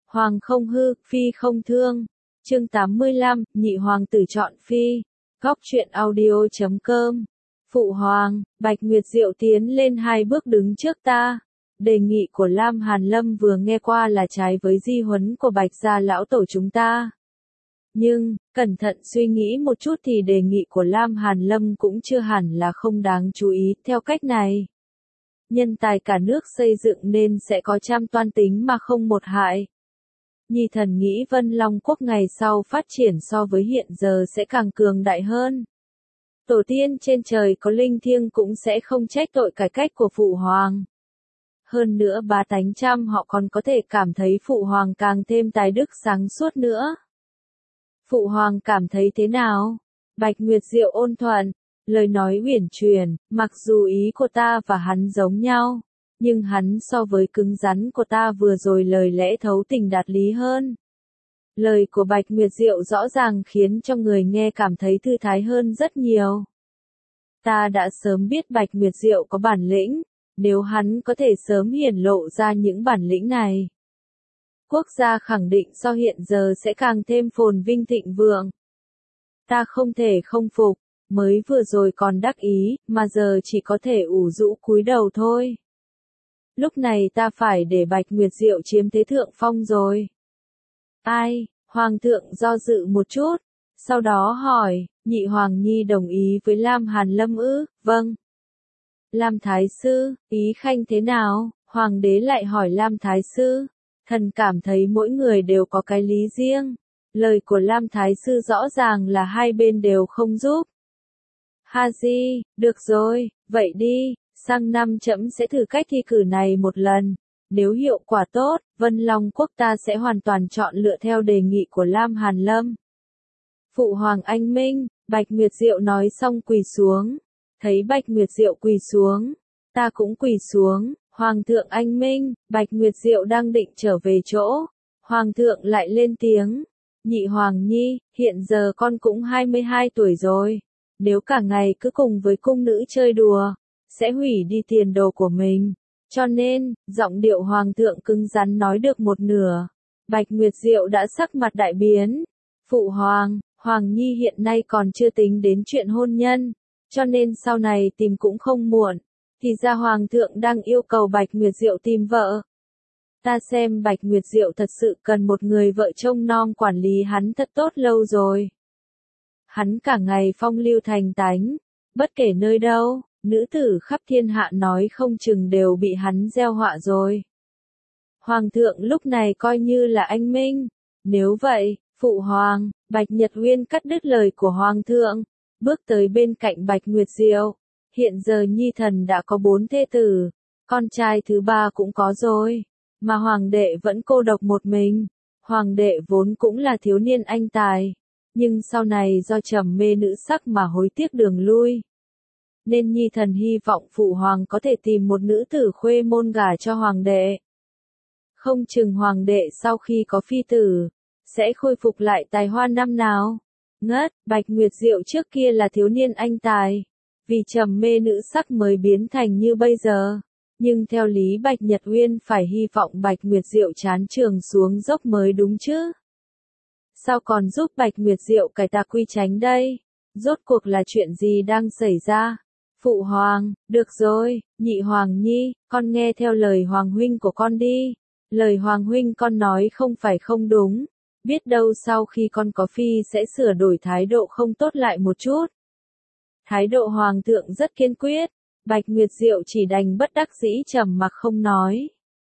Hoàng không hư, phi không thương. Chương 85, nhị hoàng tử chọn phi. Góc truyện audio.com. Phụ hoàng, Bạch Nguyệt Diệu tiến lên 2 bước đứng trước ta. Đề nghị của Lam Hàn Lâm vừa nghe qua là trái với di huấn của Bạch gia lão tổ chúng ta. Nhưng, cẩn thận suy nghĩ một chút thì đề nghị của Lam Hàn Lâm cũng chưa hẳn là không đáng chú ý. Theo cách này, nhân tài cả nước xây dựng nên sẽ có trăm toan tính mà không một hại. Nhi thần nghĩ Vân Long Quốc ngày sau phát triển so với hiện giờ sẽ càng cường đại hơn. Tổ tiên trên trời có linh thiêng cũng sẽ không trách tội cải cách của phụ hoàng. Hơn nữa bá tánh trăm họ còn có thể cảm thấy phụ hoàng càng thêm tài đức sáng suốt nữa. Phụ hoàng cảm thấy thế nào? Bạch Nguyệt Diệu ôn thuận, lời nói uyển chuyển, mặc dù ý của ta và hắn giống nhau, nhưng hắn so với cứng rắn của ta vừa rồi lời lẽ thấu tình đạt lý hơn. Lời của Bạch Nguyệt Diệu rõ ràng khiến cho người nghe cảm thấy thư thái hơn rất nhiều. Ta đã sớm biết Bạch Nguyệt Diệu có bản lĩnh, nếu hắn có thể sớm hiển lộ ra những bản lĩnh này, quốc gia khẳng định so hiện giờ sẽ càng thêm phồn vinh thịnh vượng. Ta không thể không phục, mới vừa rồi còn đắc ý, mà giờ chỉ có thể ủ rũ cúi đầu thôi. Lúc này ta phải để Bạch Nguyệt Diệu chiếm thế thượng phong rồi. Ai? Hoàng thượng do dự một chút, sau đó hỏi, nhị hoàng nhi đồng ý với Lam Hàn Lâm ư? Vâng. Lam Thái Sư, ý khanh thế nào? Hoàng đế lại hỏi Lam Thái Sư. Thần cảm thấy mỗi người đều có cái lý riêng. Lời của Lam Thái Sư rõ ràng là hai bên đều không giúp. Ha di, được rồi, vậy đi, sang năm trẫm sẽ thử cách thi cử này một lần. Nếu hiệu quả tốt, Vân Long Quốc ta sẽ hoàn toàn chọn lựa theo đề nghị của Lam Hàn Lâm. Phụ hoàng anh minh, Bạch Nguyệt Diệu nói xong quỳ xuống. Thấy Bạch Nguyệt Diệu quỳ xuống, ta cũng quỳ xuống. Hoàng thượng anh minh, Bạch Nguyệt Diệu đang định trở về chỗ. Hoàng thượng lại lên tiếng. Nhị hoàng nhi, hiện giờ con cũng 22 tuổi rồi. Nếu cả ngày cứ cùng với cung nữ chơi đùa, sẽ hủy đi tiền đồ của mình. Cho nên, giọng điệu hoàng thượng cứng rắn nói được một nửa. Bạch Nguyệt Diệu đã sắc mặt đại biến. Phụ hoàng, hoàng nhi hiện nay còn chưa tính đến chuyện hôn nhân, cho nên sau này tìm cũng không muộn. Thì ra hoàng thượng đang yêu cầu Bạch Nguyệt Diệu tìm vợ. Ta xem Bạch Nguyệt Diệu thật sự cần một người vợ trông nom quản lý hắn thật tốt lâu rồi. Hắn cả ngày phong lưu thành tánh, bất kể nơi đâu, nữ tử khắp thiên hạ nói không chừng đều bị hắn gieo họa rồi. Hoàng thượng lúc này coi như là anh minh. Nếu vậy, phụ hoàng, Bạch Nhật Uyên cắt đứt lời của hoàng thượng, bước tới bên cạnh Bạch Nguyệt Diệu. Hiện giờ nhi thần đã có 4 thê tử, con trai thứ 3 cũng có rồi, mà hoàng đệ vẫn cô độc một mình. Hoàng đệ vốn cũng là thiếu niên anh tài, nhưng sau này do trầm mê nữ sắc mà hối tiếc đường lui. Nên nhi thần hy vọng phụ hoàng có thể tìm một nữ tử khuê môn gả cho hoàng đệ. Không chừng hoàng đệ sau khi có phi tử, sẽ khôi phục lại tài hoa năm nào. Ngất, Bạch Nguyệt Diệu trước kia là thiếu niên anh tài, vì trầm mê nữ sắc mới biến thành như bây giờ. Nhưng theo lý Bạch Nhật Uyên phải hy vọng Bạch Nguyệt Diệu chán trường xuống dốc mới đúng chứ. Sao còn giúp Bạch Nguyệt Diệu cải tà quy chánh đây? Rốt cuộc là chuyện gì đang xảy ra? Phụ hoàng, được rồi, nhị hoàng nhi, con nghe theo lời hoàng huynh của con đi. Lời hoàng huynh con nói không phải không đúng. Biết đâu sau khi con có phi sẽ sửa đổi thái độ không tốt lại một chút. Thái độ hoàng thượng rất kiên quyết. Bạch Nguyệt Diệu chỉ đành bất đắc dĩ trầm mặc không nói.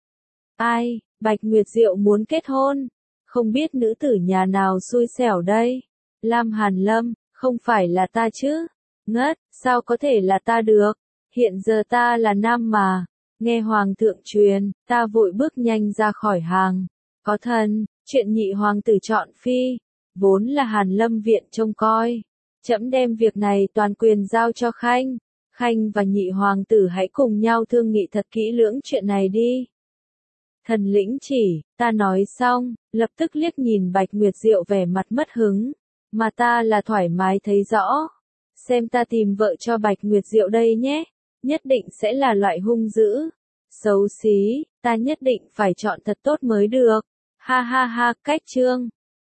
Ai, Bạch Nguyệt Diệu muốn kết hôn. Không biết nữ tử nhà nào xui xẻo đây? Lam Hàn Lâm, không phải là ta chứ? Ngất, sao có thể là ta được? Hiện giờ ta là nam mà. Nghe hoàng thượng truyền, ta vội bước nhanh ra khỏi hàng. Có thần, chuyện nhị hoàng tử chọn phi, vốn là Hàn Lâm viện trông coi. Trẫm đem việc này toàn quyền giao cho Khanh. Khanh và nhị hoàng tử hãy cùng nhau thương nghị thật kỹ lưỡng chuyện này đi. Thần lĩnh chỉ, ta nói xong, lập tức liếc nhìn Bạch Nguyệt Diệu vẻ mặt mất hứng. Mà ta là thoải mái thấy rõ. Xem ta tìm vợ cho Bạch Nguyệt Diệu đây nhé. Nhất định sẽ là loại hung dữ, xấu xí, ta nhất định phải chọn thật tốt mới được. Ha ha ha, cách chương.